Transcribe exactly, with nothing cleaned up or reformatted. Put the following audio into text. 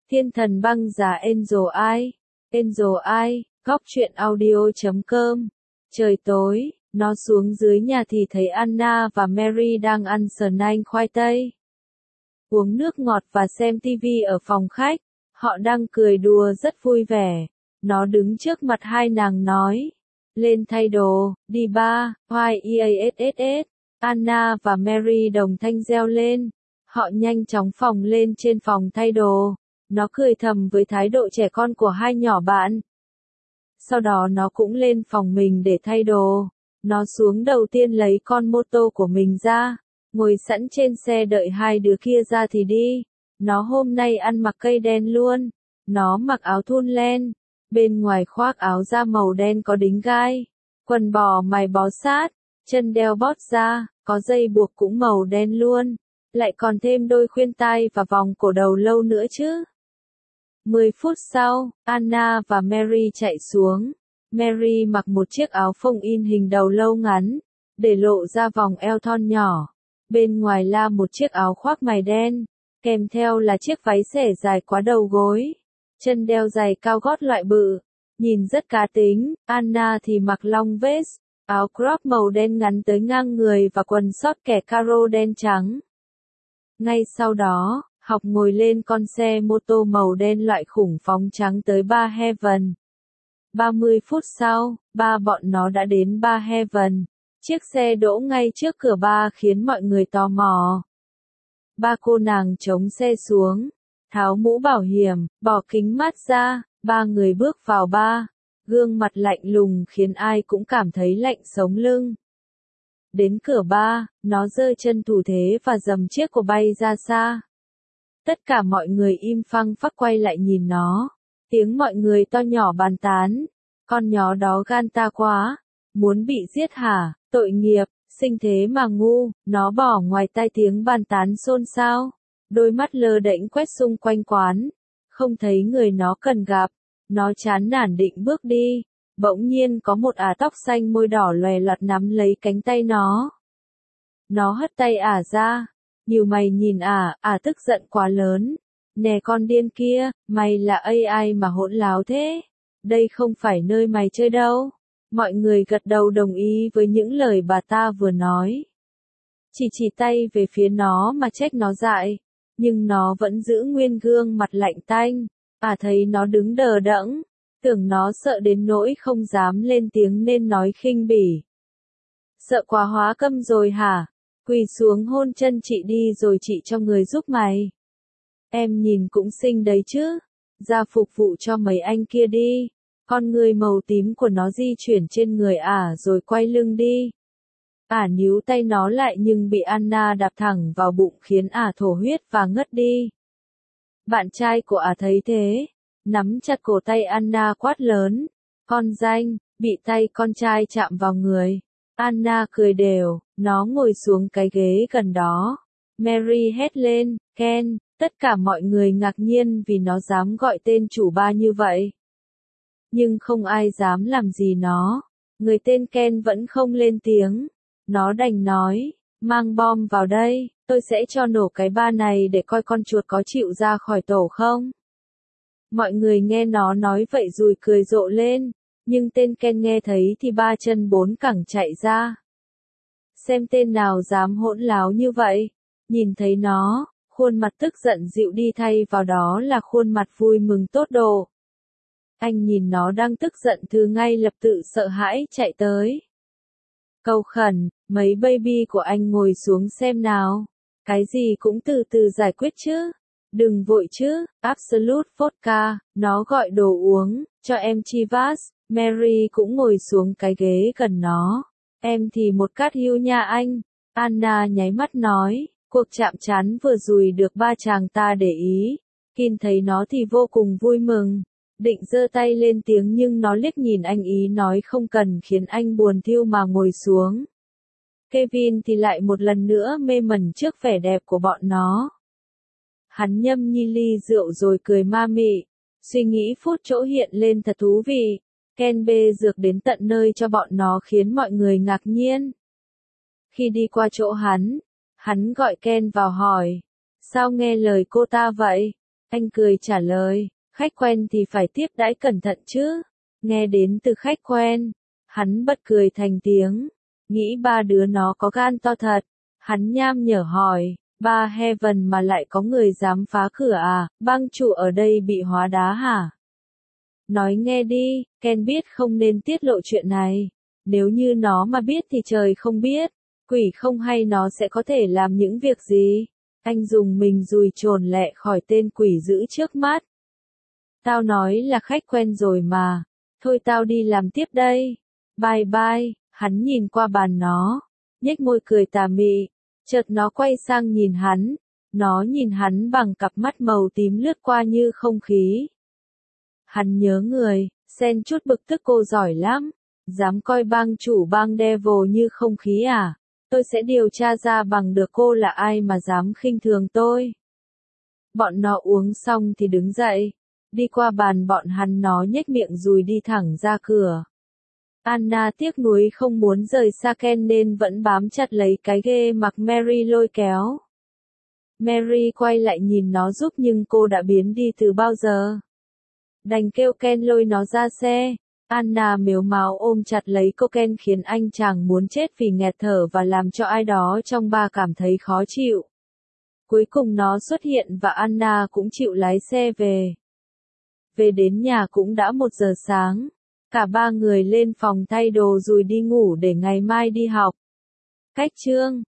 Thiên thần băng giá Angel Eye. Angel Eye, góc truyện audio chấm com. Trời tối, nó xuống dưới nhà thì thấy Anna và Mary đang ăn sờ nanh khoai tây, uống nước ngọt và xem tivi ở phòng khách. Họ đang cười đùa rất vui vẻ. Nó đứng trước mặt hai nàng nói, lên thay đồ, đi ba, Y-E-A-S-S-S. Anna và Mary đồng thanh reo lên. Họ nhanh chóng phóng lên trên phòng thay đồ. Nó cười thầm với thái độ trẻ con của hai nhỏ bạn. Sau đó nó cũng lên phòng mình để thay đồ. Nó xuống đầu tiên lấy con mô tô của mình ra, ngồi sẵn trên xe đợi hai đứa kia ra thì đi. Nó hôm nay ăn mặc cây đen luôn. Nó mặc áo thun len, bên ngoài khoác áo da màu đen có đính gai, quần bò mày bó sát, chân đeo bót da, có dây buộc cũng màu đen luôn, lại còn thêm đôi khuyên tai và vòng cổ đầu lâu nữa chứ. Mười phút sau, Anna và Mary chạy xuống. Mary mặc một chiếc áo phông in hình đầu lâu ngắn, để lộ ra vòng eo thon nhỏ. Bên ngoài là một chiếc áo khoác mày đen, kèm theo là chiếc váy xẻ dài quá đầu gối. Chân đeo giày cao gót loại bự, nhìn rất cá tính. Anna thì mặc long vest, áo crop màu đen ngắn tới ngang người và quần sót kẻ caro đen trắng. Ngay sau đó, Học ngồi lên con xe mô tô màu đen loại khủng phóng trắng tới Bar Heaven. ba mươi phút sau, ba bọn nó đã đến Bar Heaven. Chiếc xe đỗ ngay trước cửa bar khiến mọi người tò mò. Ba cô nàng chống xe xuống, tháo mũ bảo hiểm, bỏ kính mát ra, ba người bước vào bar. Gương mặt lạnh lùng khiến ai cũng cảm thấy lạnh sống lưng. Đến cửa bar, nó giơ chân thủ thế và giầm chiếc của bay ra xa. Tất cả mọi người im phăng phắc quay lại nhìn nó. Tiếng mọi người to nhỏ bàn tán. Con nhó đó gan ta quá. Muốn bị giết hả? Tội nghiệp, sinh thế mà ngu. Nó bỏ ngoài tai tiếng bàn tán xôn xao. Đôi mắt lơ đễnh quét xung quanh quán. Không thấy người nó cần gặp. Nó chán nản định bước đi. Bỗng nhiên có một ả tóc xanh môi đỏ lòe loạt nắm lấy cánh tay nó. Nó hất tay ả ra. Nhiều mày nhìn ả, ả tức giận quá lớn. Nè con điên kia, mày là a i mà hỗn láo thế. Đây không phải nơi mày chơi đâu. Mọi người gật đầu đồng ý với những lời bà ta vừa nói. Chỉ chỉ tay về phía nó mà trách nó dại. Nhưng nó vẫn giữ nguyên gương mặt lạnh tanh. Ả thấy nó đứng đờ đẫn. Tưởng nó sợ đến nỗi không dám lên tiếng nên nói khinh bỉ. Sợ quá hóa câm rồi hả? Quỳ xuống hôn chân chị đi rồi chị cho người giúp mày. Em nhìn cũng xinh đấy chứ. Ra phục vụ cho mấy anh kia đi. Con người màu tím của nó di chuyển trên người ả rồi quay lưng đi. Ả níu tay nó lại nhưng bị Anna đạp thẳng vào bụng khiến ả thổ huyết và ngất đi. Bạn trai của ả thấy thế, nắm chặt cổ tay Anna quát lớn. Con danh, bị tay con trai chạm vào người. Anna cười đều, nó ngồi xuống cái ghế gần đó. Mary hét lên, Ken, tất cả mọi người ngạc nhiên vì nó dám gọi tên chủ bar như vậy. Nhưng không ai dám làm gì nó. Người tên Ken vẫn không lên tiếng. Nó đành nói, mang bom vào đây, tôi sẽ cho nổ cái bar này để coi con chuột có chịu ra khỏi tổ không. Mọi người nghe nó nói vậy rồi cười rộ lên. Nhưng tên Ken nghe thấy thì ba chân bốn cẳng chạy ra. Xem tên nào dám hỗn láo như vậy. Nhìn thấy nó, khuôn mặt tức giận dịu đi thay vào đó là khuôn mặt vui mừng tốt độ. Anh nhìn nó đang tức giận thứ ngay lập tự sợ hãi chạy tới. Cầu khẩn, mấy baby của anh ngồi xuống xem nào. Cái gì cũng từ từ giải quyết chứ. Đừng vội chứ, Absolute Vodka, nó gọi đồ uống, cho em Chivas. Mary cũng ngồi xuống cái ghế gần nó. Em thì một cát hưu nha anh. Anna nháy mắt nói, cuộc chạm trán vừa rồi được ba chàng ta để ý. Kin thấy nó thì vô cùng vui mừng. Định giơ tay lên tiếng nhưng nó liếc nhìn anh ý nói không cần khiến anh buồn thiêu mà ngồi xuống. Kevin thì lại một lần nữa mê mẩn trước vẻ đẹp của bọn nó. Hắn nhâm nhi ly rượu rồi cười ma mị. Suy nghĩ phút chỗ hiện lên thật thú vị. Ken bê dược đến tận nơi cho bọn nó khiến mọi người ngạc nhiên. Khi đi qua chỗ hắn, hắn gọi Ken vào hỏi. Sao nghe lời cô ta vậy? Anh cười trả lời, khách quen thì phải tiếp đãi cẩn thận chứ. Nghe đến từ khách quen, hắn bật cười thành tiếng, nghĩ ba đứa nó có gan to thật. Hắn nham nhở hỏi, ba Heaven mà lại có người dám phá cửa à, bang chủ ở đây bị hóa đá hả? Nói nghe đi, Ken biết không nên tiết lộ chuyện này. Nếu như nó mà biết thì trời không biết, quỷ không hay nó sẽ có thể làm những việc gì. Anh dùng mình dùi trồn lẹ khỏi tên quỷ dữ trước mắt. Tao nói là khách quen rồi mà, thôi tao đi làm tiếp đây. Bye bye, hắn nhìn qua bàn nó, nhếch môi cười tà mị, chợt nó quay sang nhìn hắn, nó nhìn hắn bằng cặp mắt màu tím lướt qua như không khí. Hắn nhớ người, Sen chút bực tức cô giỏi lắm, dám coi bang chủ bang Devil như không khí à, tôi sẽ điều tra ra bằng được cô là ai mà dám khinh thường tôi. Bọn nó uống xong thì đứng dậy, đi qua bàn bọn hắn nó nhếch miệng rồi đi thẳng ra cửa. Anna tiếc nuối không muốn rời xa Ken nên vẫn bám chặt lấy cái ghê mặc Mary lôi kéo. Mary quay lại nhìn nó giúp nhưng cô đã biến đi từ bao giờ. Đành kêu Ken lôi nó ra xe. Anna mếu máo ôm chặt lấy cô Ken khiến anh chàng muốn chết vì nghẹt thở và làm cho ai đó trong ba cảm thấy khó chịu. Cuối cùng nó xuất hiện và Anna cũng chịu lái xe về. Về đến nhà cũng đã một giờ sáng. Cả ba người lên phòng thay đồ rồi đi ngủ để ngày mai đi học. Cách chương